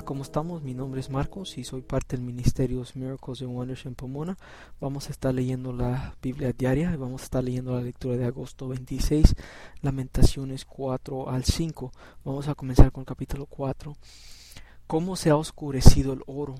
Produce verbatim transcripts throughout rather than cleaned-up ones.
¿cómo estamos? Mi nombre es Marcos y soy parte del Ministerio Miracles and Wonders en Pomona. Vamos a estar leyendo la Biblia diaria y vamos a estar leyendo la lectura de agosto veintiséis, Lamentaciones cuatro al cinco. Vamos a comenzar con el capítulo cuatro. ¿Cómo se ha oscurecido el oro?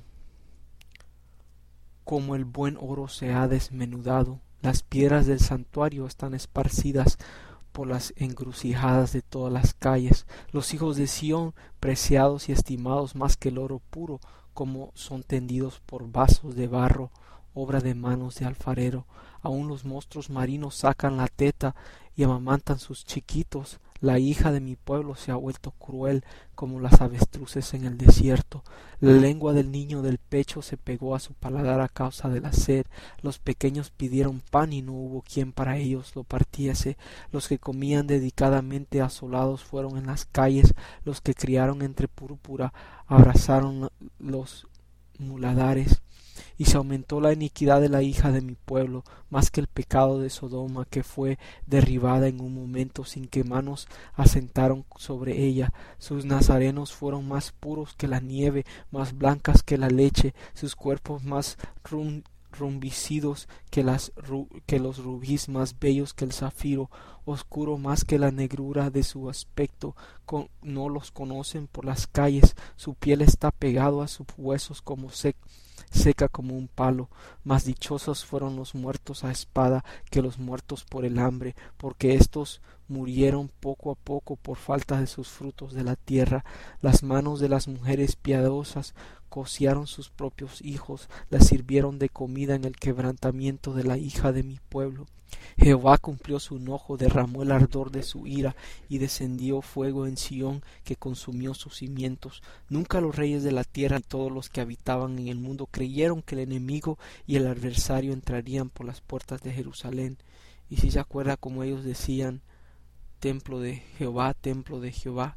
Como el buen oro se ha desmenudado. Las piedras del santuario están esparcidas por las encrucijadas de todas las calles. Los hijos de Sión, preciados y estimados más que el oro puro, como son tendidos por vasos de barro, obra de manos de alfarero. Aun los monstruos marinos sacan la teta y amamantan sus chiquitos. La hija de mi pueblo se ha vuelto cruel como las avestruces en el desierto. La lengua del niño del pecho se pegó a su paladar a causa de la sed. Los pequeños pidieron pan y no hubo quien para ellos lo partiese. Los que comían dedicadamente asolados fueron en las calles. Los que criaron entre púrpura abrazaron los muladares. Y se aumentó la iniquidad de la hija de mi pueblo, más que el pecado de Sodoma, que fue derribada en un momento sin que manos asentaron sobre ella. Sus nazarenos fueron más puros que la nieve, más blancas que la leche, sus cuerpos más rum, rumbicidos que, las, ru, que los rubíes, más bellos que el zafiro, oscuro más que la negrura de su aspecto. Con, no los conocen por las calles, su piel está pegado a sus huesos como seca seca como un palo. Más dichosos fueron los muertos a espada que los muertos por el hambre, porque éstos murieron poco a poco por falta de sus frutos de la tierra. Las manos de las mujeres piadosas cociaron sus propios hijos, las sirvieron de comida en el quebrantamiento de la hija de mi pueblo. Jehová cumplió su enojo, derramó el ardor de su ira, y descendió fuego en Sión que consumió sus cimientos. Nunca los reyes de la tierra y todos los que habitaban en el mundo creyeron que el enemigo y el adversario entrarían por las puertas de Jerusalén. Y si se acuerda como ellos decían, templo de Jehová, templo de Jehová,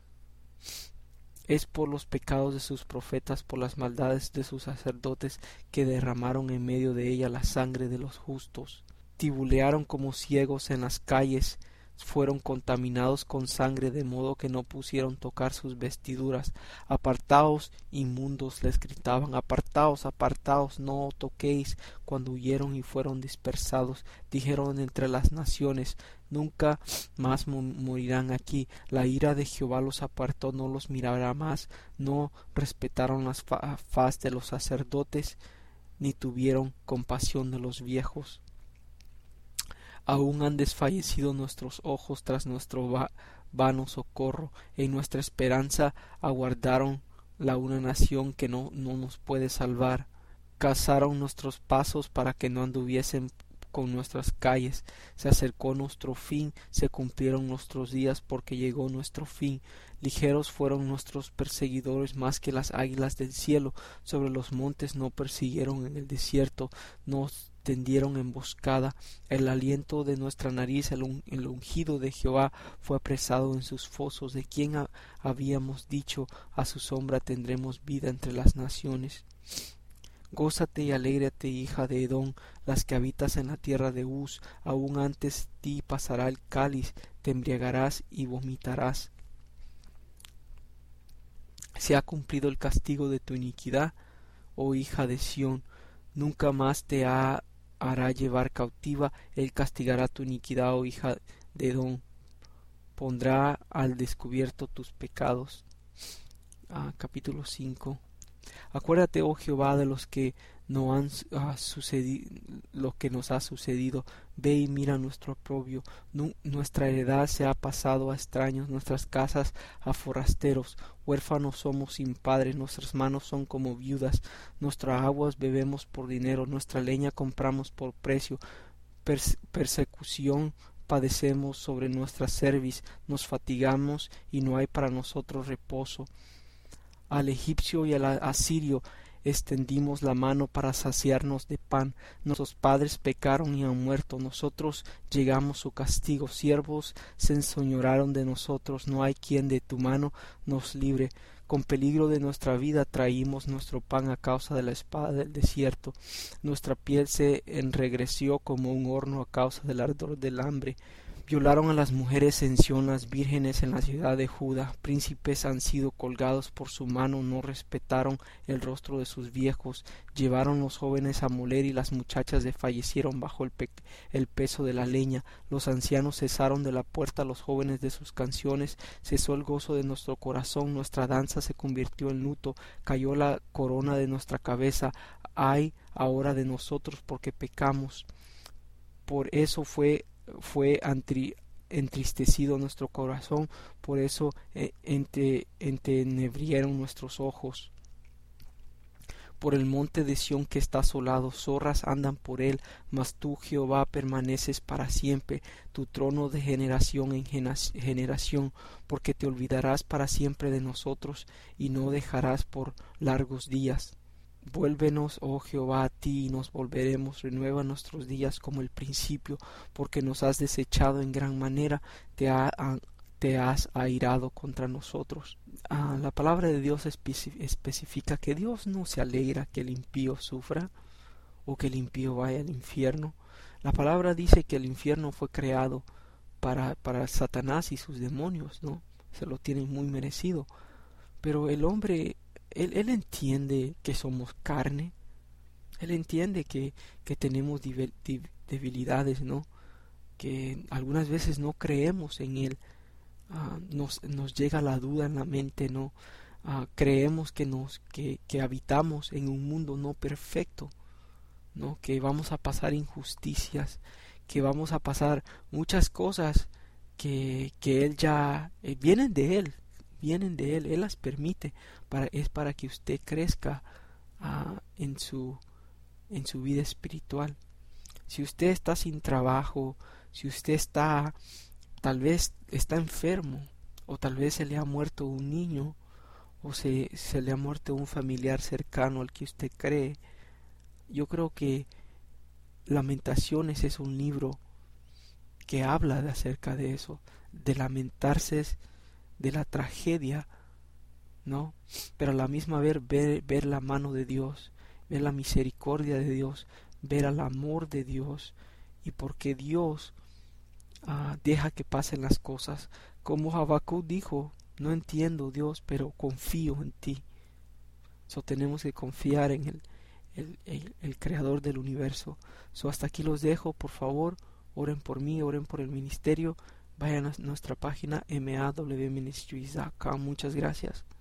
es por los pecados de sus profetas, por las maldades de sus sacerdotes, que derramaron en medio de ella la sangre de los justos. Tibulearon como ciegos en las calles, fueron contaminados con sangre, de modo que no pusieron tocar sus vestiduras. Apartaos, inmundos, les gritaban, apartaos, apartaos, no toquéis. Cuando huyeron y fueron dispersados, dijeron entre las naciones, nunca más morirán aquí. La ira de Jehová los apartó, no los mirará más. No respetaron las fa faz de los sacerdotes, ni tuvieron compasión de los viejos. Aún han desfallecido nuestros ojos tras nuestro va vano socorro. En nuestra esperanza aguardaron la una nación que no, no nos puede salvar. Cazaron nuestros pasos para que no anduviesen con nuestras calles. Se acercó nuestro fin, se cumplieron nuestros días, porque llegó nuestro fin. Ligeros fueron nuestros perseguidores más que las águilas del cielo. Sobre los montes no persiguieron, en el desierto nos tendieron emboscada. El aliento de nuestra nariz, el, el ungido de Jehová, fue apresado en sus fosos. De quien ha, habíamos dicho, a su sombra tendremos vida entre las naciones. Gózate y alégrate, hija de Edom, las que habitas en la tierra de Uz. Aún antes ti pasará el cáliz, te embriagarás y vomitarás. Se ha cumplido el castigo de tu iniquidad, oh hija de Sión. Nunca más te ha hará llevar cautiva, él castigará tu iniquidad, oh hija de Edom, pondrá al descubierto tus pecados. Ah, capítulo cinco. Acuérdate, oh Jehová, de los que no han ah, sucedido, lo que nos ha sucedido. Ve y mira nuestro oprobio. Nu nuestra heredad se ha pasado a extraños, nuestras casas a forasteros. Huérfanos somos sin padre, nuestras manos son como viudas. Nuestras aguas bebemos por dinero, nuestra leña compramos por precio. Perse persecución padecemos sobre nuestra cerviz, nos fatigamos y no hay para nosotros reposo. Al egipcio y al asirio extendimos la mano para saciarnos de pan. Nuestros padres pecaron y han muerto, nosotros llegamos su castigo. Siervos se enseñorearon de nosotros, no hay quien de tu mano nos libre. Con peligro de nuestra vida traímos nuestro pan a causa de la espada del desierto. Nuestra piel se enregreció como un horno a causa del ardor del hambre. Violaron a las mujeres en Sión, las vírgenes en la ciudad de Judá. Príncipes han sido colgados por su mano, no respetaron el rostro de sus viejos. Llevaron los jóvenes a moler y las muchachas desfallecieron bajo el, pe el peso de la leña. Los ancianos cesaron de la puerta, los jóvenes de sus canciones. Cesó el gozo de nuestro corazón, nuestra danza se convirtió en luto. Cayó la corona de nuestra cabeza. Ay ahora de nosotros porque pecamos. Por eso fue fue entristecido nuestro corazón, por eso eh, ente, entenebrieron nuestros ojos. Por el monte de Sión que está asolado, zorras andan por él, mas tú, Jehová, permaneces para siempre, tu trono de generación en generación, porque te olvidarás para siempre de nosotros, y no dejarás por largos días. Vuélvenos, oh Jehová, a ti, y nos volveremos. Renueva nuestros días como el principio, porque nos has desechado en gran manera, te, ha, te has airado contra nosotros. Ah, la palabra de Dios especifica que Dios no se alegra que el impío sufra o que el impío vaya al infierno. La palabra dice que el infierno fue creado para, para Satanás y sus demonios, ¿no? Se lo tienen muy merecido. Pero el hombre Él, él entiende que somos carne, Él entiende que, que tenemos debilidades, ¿no? Que algunas veces no creemos en Él, uh, nos, nos llega la duda en la mente, ¿no? Uh, creemos que, nos, que, que habitamos en un mundo no perfecto, ¿no? Que vamos a pasar injusticias, que vamos a pasar muchas cosas que, que Él ya eh, vienen de Él. vienen de Él, Él las permite, para, es para que usted crezca uh, en, su, en su vida espiritual. Si usted está sin trabajo, si usted está, tal vez está enfermo, o tal vez se le ha muerto un niño, o se, se le ha muerto un familiar cercano al que usted cree, yo creo que Lamentaciones es un libro que habla de acerca de eso, de lamentarse de la tragedia, ¿no? Pero a la misma vez ver, ver la mano de Dios, ver la misericordia de Dios, ver el amor de Dios, y porque Dios uh, deja que pasen las cosas, como Habacuc dijo, no entiendo Dios, pero confío en ti. So tenemos que confiar en el, el, el, el creador del universo. So hasta aquí los dejo, por favor, oren por mí, oren por el ministerio. Vayan a nuestra página m a w ministries punto com. Muchas gracias.